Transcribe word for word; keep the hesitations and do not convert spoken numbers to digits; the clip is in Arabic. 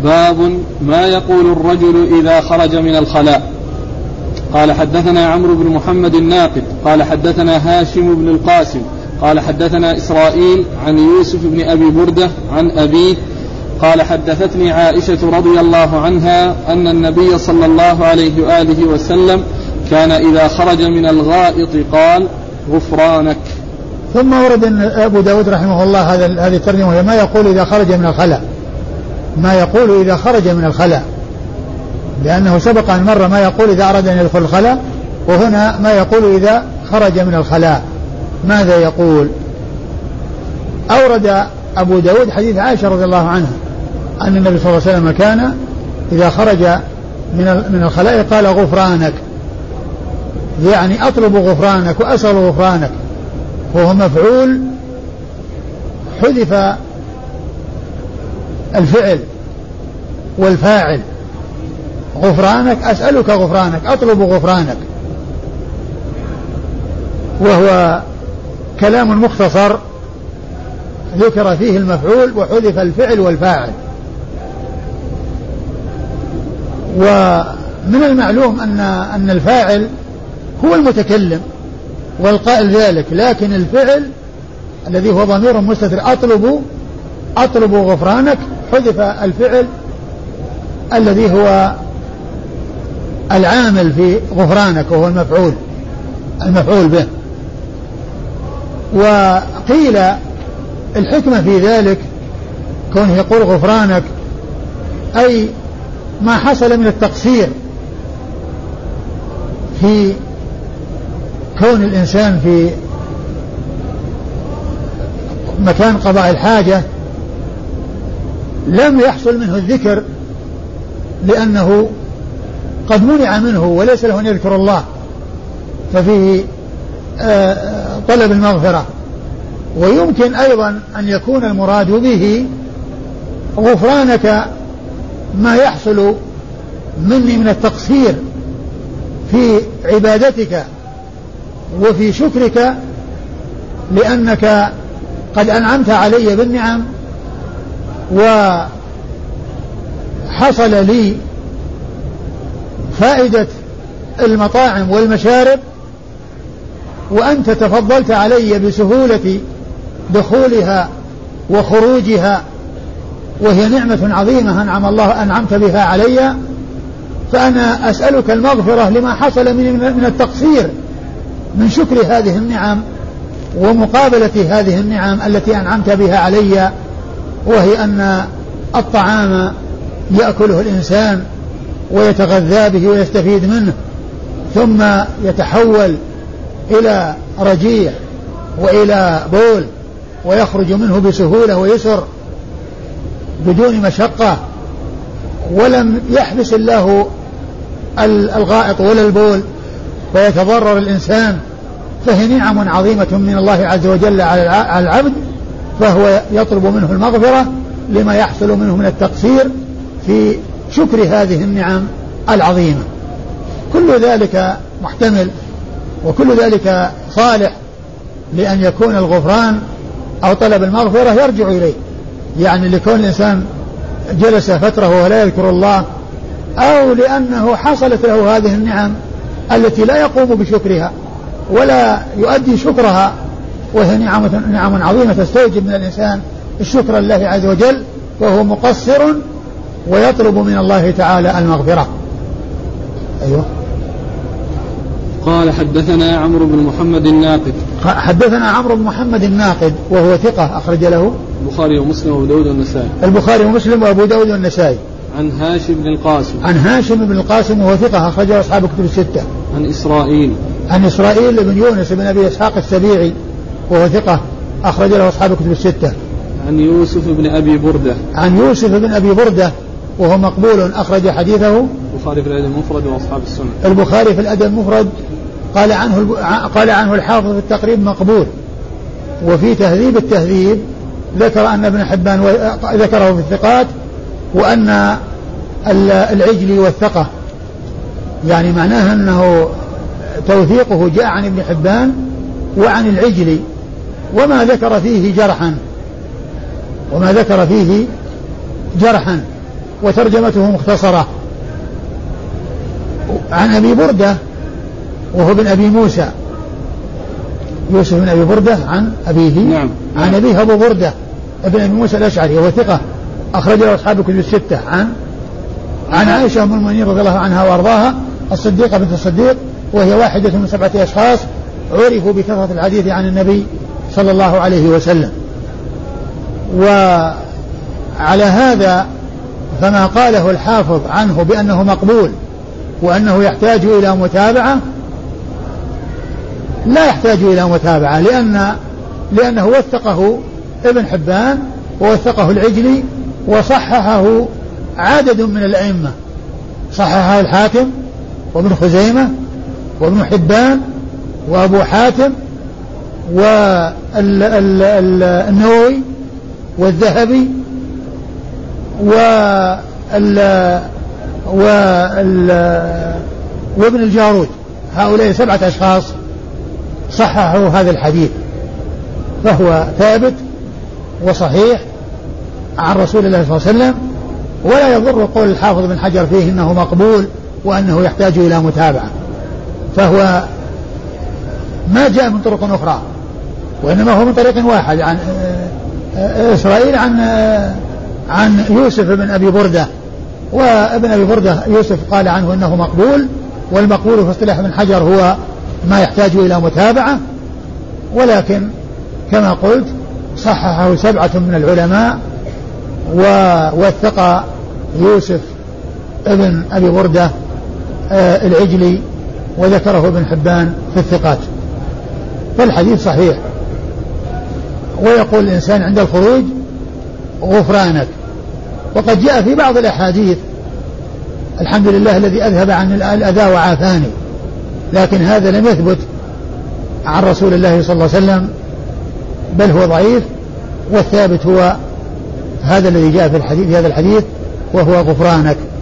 باب ما يقول الرجل إذا خرج من الخلاء. قال حدثنا عمرو بن محمد الناقد قال حدثنا هاشم بن القاسم قال حدثنا إسرائيل عن يوسف بن أبي بردة عن أبيه قال حدثتني عائشة رضي الله عنها أن النبي صلى الله عليه وآله وسلم كان إذا خرج من الغائط قال غفرانك. ثم ورد أبو داود رحمه الله هذه الترجمة ما يقول إذا خرج من الخلاء، ما يقول إذا خرج من الخلاء، لأنه سبق أن مر ما يقول إذا أراد أن يدخل الخلاء، وهنا ما يقول إذا خرج من الخلاء ماذا يقول. أورد أبو داود حديث عائشة رضي الله عنها أن النبي صلى الله عليه وسلم كان إذا خرج من من الخلاء قال غفرانك، يعني أطلب غفرانك وأسأل غفرانك، وهو مفعول حذف الفعل والفاعل، غفرانك أسألك غفرانك أطلب غفرانك، وهو كلام مختصر ذكر فيه المفعول وحذف الفعل والفاعل. ومن المعلوم أن أن الفاعل هو المتكلم والقائل ذلك، لكن الفعل الذي هو ضمير مستتر أطلب أطلب غفرانك حذف الفعل الذي هو العامل في غفرانك وهو المفعول المفعول به. وقيل الحكمة في ذلك كونه يقول غفرانك أي ما حصل من التقصير في كون الإنسان في مكان قضاء الحاجة لم يحصل منه الذكر لأنه قد منع منه وليس له أن يذكر الله، ففيه طلب المغفرة. ويمكن أيضا أن يكون المراد به غفرانك ما يحصل مني من التقصير في عبادتك وفي شكرك، لأنك قد أنعمت علي بالنعم وحصل لي فائدة المطاعم والمشارب، وأنت تفضلت علي بسهولة دخولها وخروجها، وهي نعمة عظيمة أنعم الله أنعمت بها علي، فأنا أسألك المغفرة لما حصل من التقصير من شكر هذه النعم ومقابلة هذه النعم التي أنعمت بها علي، وهي أن الطعام يأكله الإنسان ويتغذى به ويستفيد منه ثم يتحول إلى رجيع وإلى بول ويخرج منه بسهولة ويسر بدون مشقة، ولم يحبس الله الغائط ولا البول فيتضرر الإنسان، فهي نعم عظيمة من الله عز وجل على العبد، فهو يطلب منه المغفرة لما يحصل منه من التقصير في شكر هذه النعم العظيمة. كل ذلك محتمل وكل ذلك صالح لأن يكون الغفران أو طلب المغفرة يرجع إليه، يعني لكون الإنسان جلس فترة ولا يذكر الله، أو لأنه حصلت له هذه النعم التي لا يقوم بشكرها ولا يؤدي شكرها، وهي نعمة نعم عظيمة تستوجب من الإنسان الشكر لله عز وجل، وهو مقصر ويطلب من الله تعالى المغفرة. أيوه. قال حدثنا عمرو بن محمد الناقد حدثنا عمرو بن محمد الناقد وهو ثقة أخرج له البخاري ومسلم وأبو داود والنسائي البخاري ومسلم وأبو داود والنسائي عن هاشم بن القاسم عن هاشم بن القاسم وهو ثقة أخرج له أصحاب الكتب الستة عن إسرائيل عن إسرائيل بن يونس بن أبي إسحاق السبيعي وهو ثقة أخرج له أصحاب الكتب الستة عن يوسف بن أبي بردة عن يوسف بن أبي بردة وهو مقبول أخرج حديثه البخاري في الأدب المفرد وأصحاب السنن البخاري في الأدب المفرد قال عنه قال عنه الحافظ في التقريب مقبول. وفي تهذيب التهذيب ذكر أن ابن حبان ذكره في الثقات وأن العجلي والثقة، يعني معناه أنه توثيقه جاء عن ابن حبان وعن العجلي، وما ذكر فيه جرحا وما ذكر فيه جرحا وترجمته مختصرة. عن أبي بردة وهو بن أبي موسى، يوسف بن أبي بردة عن أبيه نعم. عن أبيه أبو بردة ابن أبي موسى الأشعري وهو ثقة أخرج له أصحاب الكتب الستة. عن عن عائشة أم المؤمنين رضي الله عنها وأرضاها الصديقة بنت الصديق، وهي واحدة من سبعة أشخاص عرفوا بكثرة الحديث عن النبي صلى الله عليه وسلم. وعلى هذا فما قاله الحافظ عنه بأنه مقبول وأنه يحتاج إلى متابعة لا يحتاج إلى متابعة، لأن لأنه وثقه ابن حبان ووثقه العجلي وصححه عدد من الأئمة، صححه الحاكم وابن خزيمة وابن حبان وأبو حاتم والنووي والذهبي وابن الجارود. هؤلاء سبعة أشخاص صححوا هذا الحديث، فهو ثابت وصحيح عن رسول الله صلى الله عليه وسلم، ولا يضر قول الحافظ بن حجر فيه إنه مقبول وأنه يحتاج إلى متابعة، فهو ما جاء من طرق أخرى وإنما هو من طريق واحد عن إسرائيل عن عن يوسف بن أبي بردة، وابن أبي بردة يوسف قال عنه إنه مقبول، والمقبول في اصطلاح ابن حجر هو ما يحتاج إلى متابعة، ولكن كما قلت صححه سبعة من العلماء ووثق يوسف ابن أبي بردة آه العجلي وذكره ابن حبان في الثقات، فالحديث صحيح. ويقول الإنسان عند الخروج غفرانك، وقد جاء في بعض الأحاديث الحمد لله الذي أذهب عن الأذى وعافاني، لكن هذا لم يثبت عن رسول الله صلى الله عليه وسلم بل هو ضعيف، والثابت هو هذا الذي جاء في الحديث هذا الحديث وهو غفرانك.